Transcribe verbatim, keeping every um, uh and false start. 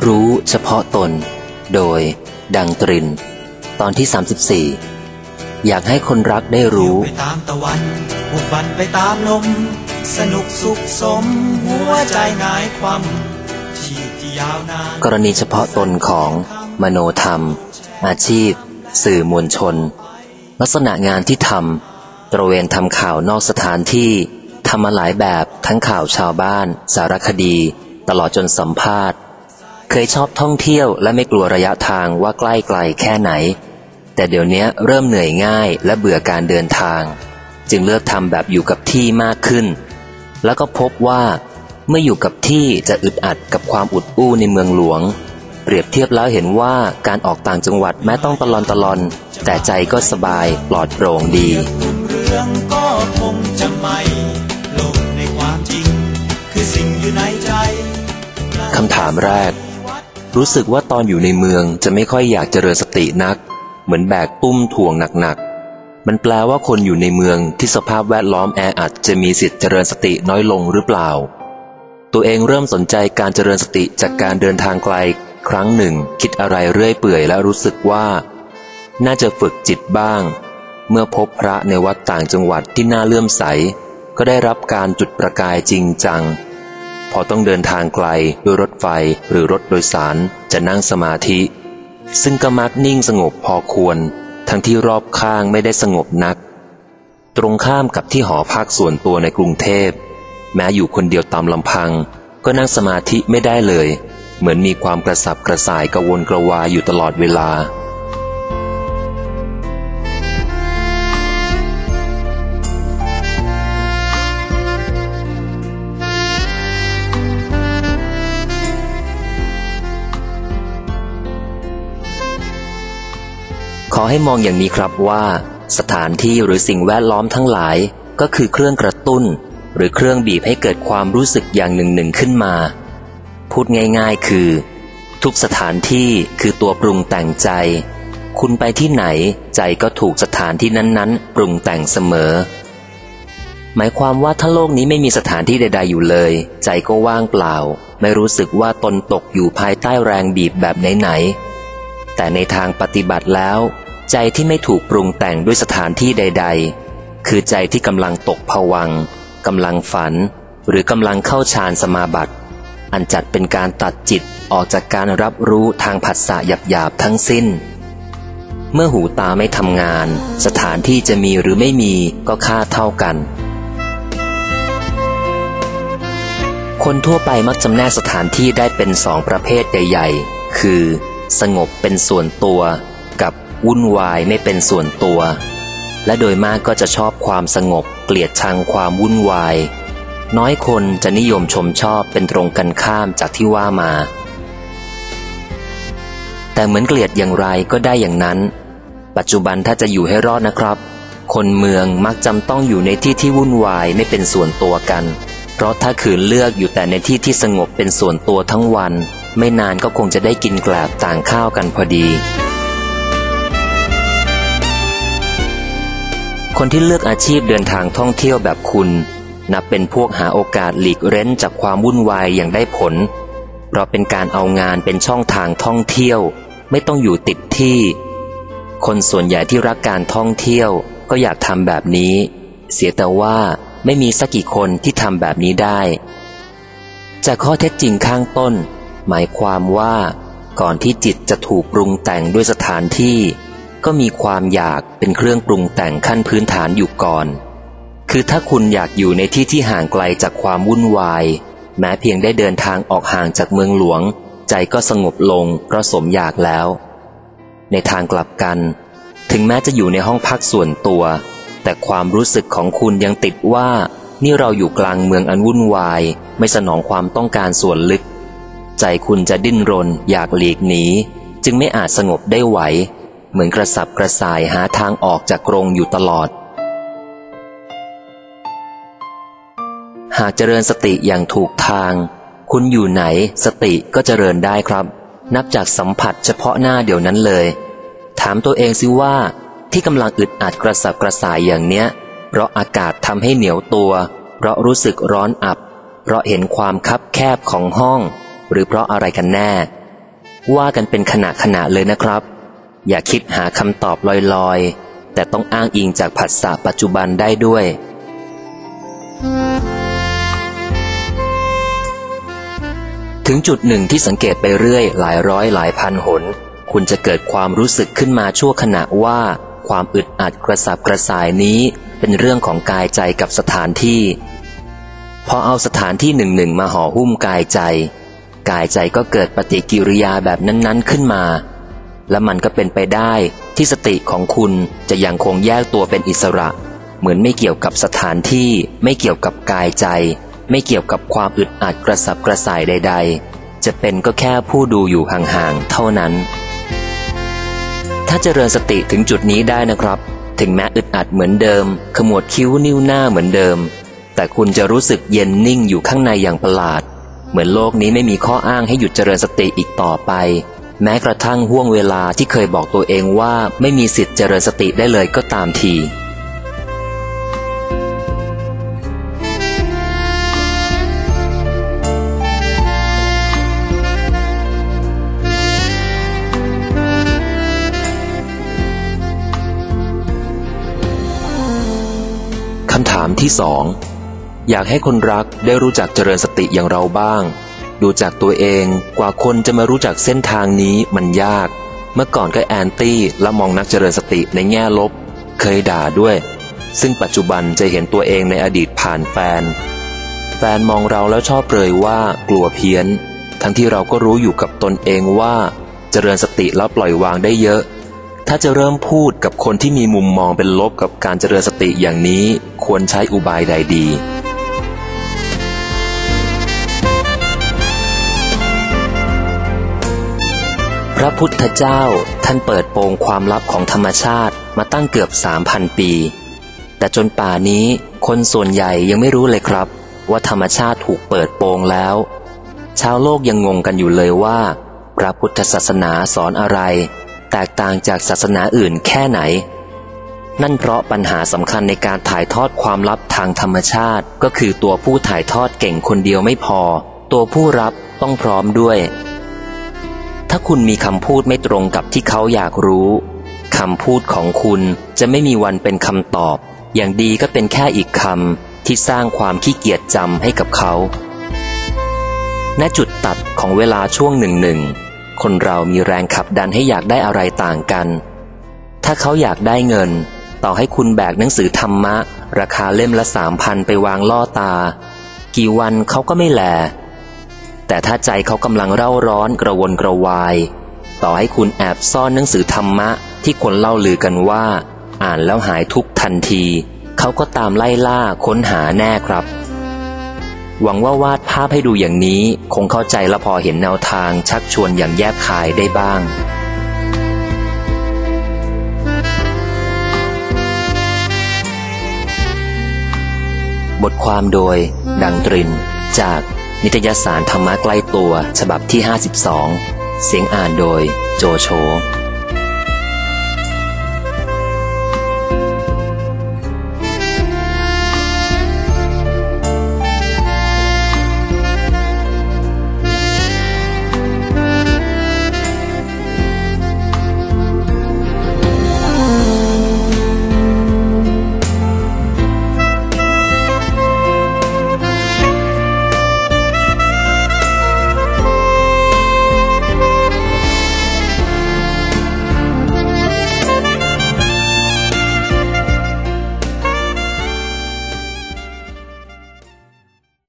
รู้เฉพาะตนโดยดังตรินตอนที่สามสิบสี่อยากให้คนรักได้รู้ไปตามตะวันบุกบันไปตามลมสนุกสุขสมหัวใจหงายความชีพที่ยาวนานกรณีเฉพาะตนของมโนธรรมอาชีพสื่อมวลชนลักษณะงานที่ทำตระเวนทำข่าวนอกสถานที่ทำมาหลายแบบทั้งข่าวชาวบ้านสารคดีตลอดจนสัมภาษณ์เคยชอบท่องเที่ยวและไม่กลัวระยะทางว่าใกล้ไกลแค่ไหนแต่เดี๋ยวนี้เริ่มเหนื่อยง่ายและเบื่อการเดินทางจึงเลือกทำแบบอยู่กับที่มากขึ้นแล้วก็พบว่าเมื่ออยู่กับที่จะอึดอัดกับความอุดอู้ในเมืองหลวงเปรียบเทียบแล้วเห็นว่าการออกต่างจังหวัดแม้ต้องตะลอนตะลอนแต่ใจก็สบายปลอดโปร่งดีเรื่องก็คงจะไม่โลกในความจริงคือสิ่งอยู่ในใจคำถามแรกรู้สึกว่าตอนอยู่ในเมืองจะไม่ค่อยอยากเจริญสตินักเหมือนแบกตุ้มถ่วงหนักๆมันแปลว่าคนอยู่ในเมืองที่สภาพแวดล้อมแออัดจะมีสิทธิ์เจริญสติน้อยลงหรือเปล่าตัวเองเริ่มสนใจการเจริญสติจากการเดินทางไกลครั้งหนึ่งคิดอะไรเรื่อยเปื่อยและรู้สึกว่าน่าจะฝึกจิตบ้างเมื่อพบพระในวัดต่างจังหวัดที่น่าเลื่อมใสก็ได้รับการจุดประกายจริงจังพอต้องเดินทางไกลด้วยรถไฟหรือรถโดยสารจะนั่งสมาธิซึ่งก็มักนิ่งสงบพอควรทั้งที่รอบข้างไม่ได้สงบนักตรงข้ามกับที่หอพักส่วนตัวในกรุงเทพแม้อยู่คนเดียวตามลำพังก็นั่งสมาธิไม่ได้เลยเหมือนมีความกระสับกระส่ายกระวนกระวายอยู่ตลอดเวลาขอให้มองอย่างนี้ครับว่าสถานที่หรือสิ่งแวดล้อมทั้งหลายก็คือเครื่องกระตุ้นหรือเครื่องบีบให้เกิดความรู้สึกอย่างหนึ่งหนึ่งขึ้นมาพูดง่ายๆคือทุกสถานที่คือตัวปรุงแต่งใจคุณไปที่ไหนใจก็ถูกสถานที่นั้นๆปรุงแต่งเสมอหมายความว่าถ้าโลกนี้ไม่มีสถานที่ใดๆอยู่เลยใจก็ว่างเปล่าไม่รู้สึกว่าตนตกอยู่ภายใต้แรงบีบแบบไหนๆแต่ในทางปฏิบัติแล้วใจที่ไม่ถูกปรุงแต่งด้วยสถานที่ใดๆคือใจที่กำลังตกภวังค์กำลังฝันหรือกำลังเข้าฌานสมาบัติอันจัดเป็นการตัดจิตออกจากการรับรู้ทางผัสสะหยาบๆทั้งสิ้นเมื่อหูตาไม่ทำงานสถานที่จะมีหรือไม่มีก็ค่าเท่ากันคนทั่วไปมักจำแนกสถานที่ได้เป็นสองประเภทใหญ่ๆคือสงบเป็นส่วนตัวกับวุ่นวายไม่เป็นส่วนตัวและโดยมากก็จะชอบความสงบเกลียดชังความวุ่นวายน้อยคนจะนิยมชมชอบเป็นตรงกันข้ามจากที่ว่ามาแต่เหมือนเกลียดอย่างไรก็ได้อย่างนั้นปัจจุบันถ้าจะอยู่ให้รอดนะครับคนเมืองมักจำต้องอยู่ในที่ที่วุ่นวายไม่เป็นส่วนตัวกันเพราะถ้าขืนเลือกอยู่แต่ในที่ที่สงบเป็นส่วนตัวทั้งวันไม่นานก็คงจะได้กินแกลบต่างข้าวกันพอดีคนที่เลือกอาชีพเดินทางท่องเที่ยวแบบคุณนับเป็นพวกหาโอกาสหลีกเร้นจากความวุ่นวายอย่างได้ผลเพราะเป็นการเอางานเป็นช่องทางท่องเที่ยวไม่ต้องอยู่ติดที่คนส่วนใหญ่ที่รักการท่องเที่ยวก็อยากทำแบบนี้เสียแต่ว่าไม่มีสักกี่คนที่ทำแบบนี้ได้จากข้อเท็จจริงข้างต้นหมายความว่าก่อนที่จิตจะถูกปรุงแต่งด้วยสถานที่ก็มีความอยากเป็นเครื่องปรุงแต่งขั้นพื้นฐานอยู่ก่อนคือถ้าคุณอยากอยู่ในที่ที่ห่างไกลจากความวุ่นวายแม้เพียงได้เดินทางออกห่างจากเมืองหลวงใจก็สงบลงเพราะสมอยากแล้วในทางกลับกันถึงแม้จะอยู่ในห้องพักส่วนตัวแต่ความรู้สึกของคุณยังติดว่านี่เราอยู่กลางเมืองอันวุ่นวายไม่สนองความต้องการส่วนลึกใจคุณจะดิ้นรนอยากหลีกหนีจึงไม่อาจสงบได้ไหวเหมือนกระสับกระส่ายหาทางออกจากกรงอยู่ตลอดหากเจริญสติอย่างถูกทางคุณอยู่ไหนสติก็เจริญได้ครับนับจากสัมผัสเฉพาะหน้าเดี๋ยวนั้นเลยถามตัวเองสิว่าที่กำลังอึดอัดกระสับกระส่ายอย่างเนี้ยเพราะอากาศทำให้เหนียวตัวเพราะรู้สึกร้อนอับเพราะเห็นความคับแคบของห้องหรือเพราะอะไรกันแน่ว่ากันเป็นขณะขณะเลยนะครับอย่าคิดหาคำตอบลอยๆแต่ต้องอ้างอิงจากผัสสะปัจจุบันได้ด้วยถึงจุดหนึ่งที่สังเกตไปเรื่อยหลายร้อยหลายพันหนคุณจะเกิดความรู้สึกขึ้นมาชั่วขณะว่าความอึดอัดกระสับกระส่ายนี้เป็นเรื่องของกายใจกับสถานที่พอเอาสถานที่หนึ่งหนึ่งมาห่อหุ้มกายใจกายใจก็เกิดปฏิกิริยาแบบนั้นๆขึ้นมาและมันก็เป็นไปได้ที่สติของคุณจะยังคงแยกตัวเป็นอิสระเหมือนไม่เกี่ยวกับสถานที่ไม่เกี่ยวกับกายใจไม่เกี่ยวกับความอึดอัดกระสับกระส่ายใดๆจะเป็นก็แค่ผู้ดูอยู่ห่างๆเท่านั้นถ้าเจริญสติถึงจุดนี้ได้นะครับถึงแม้อึดอัดเหมือนเดิมขมวดคิ้วนิ้วหน้าเหมือนเดิมแต่คุณจะรู้สึกเย็นนิ่งอยู่ข้างในอย่างประหลาดเหมือนโลกนี้ไม่มีข้ออ้างให้หยุดเจริญสติอีกต่อไปแม้กระทั่งห่วงเวลาที่เคยบอกตัวเองว่าไม่มีสิทธิ์เจริญสติได้เลยก็ตามทีคำถามที่สองอยากให้คนรักได้รู้จักเจริญสติอย่างเราบ้างดูจากตัวเองกว่าคนจะมารู้จักเส้นทางนี้มันยากเมื่อก่อนก็แอนตี้และมองนักเจริญสติในแง่ลบเคยด่าด้วยซึ่งปัจจุบันจะเห็นตัวเองในอดีตผ่านแฟนแฟนมองเราแล้วชอบเปรยว่ากลัวเพี้ยนทั้งที่เราก็รู้อยู่กับตนเองว่าเจริญสติแล้วปล่อยวางได้เยอะถ้าจะเริ่มพูดกับคนที่มีมุมมองเป็นลบกับการเจริญสติอย่างนี้ควรใช้อุบายใดดีพระพุทธเจ้าท่านเปิดโปงความลับของธรรมชาติมาตั้งเกือบ สามพัน ปีแต่จนป่านี้คนส่วนใหญ่ยังไม่รู้เลยครับว่าธรรมชาติถูกเปิดโปงแล้วชาวโลกยังงงกันอยู่เลยว่าพระพุทธศาสนาสอนอะไรแตกต่างจากศาสนาอื่นแค่ไหนนั่นเพราะปัญหาสำคัญในการถ่ายทอดความลับทางธรรมชาติก็คือตัวผู้ถ่ายทอดเก่งคนเดียวไม่พอตัวผู้รับต้องพร้อมด้วยถ้าคุณมีคำพูดไม่ตรงกับที่เขาอยากรู้คำพูดของคุณจะไม่มีวันเป็นคำตอบอย่างดีก็เป็นแค่อีกคำที่สร้างความขี้เกียจจำให้กับเขาณจุดตัดของเวลาช่วงหนึ่งหนึ่งคนเรามีแรงขับดันให้อยากได้อะไรต่างกันถ้าเขาอยากได้เงินต่อให้คุณแบกหนังสือธรรมะราคาเล่มละสามพันไปวางล่อตากี่วันเขาก็ไม่แลแต่ถ้าใจเขากำลังเร่าร้อนกระวนกระวายต่อให้คุณแอบซ่อนหนังสือธรรมะที่คนเล่าลือกันว่าอ่านแล้วหายทุกข์ทันทีเขาก็ตามไล่ล่าค้นหาแน่ครับหวังว่าวาดภาพให้ดูอย่างนี้คงเข้าใจและพอเห็นแนวทางชักชวนอย่างแยบคายได้บ้างบทความโดยดังตรินจากนิตยสารธรรมะใกล้ตัวฉบับที่ห้าสิบสองเสียงอ่านโดยโจโฉ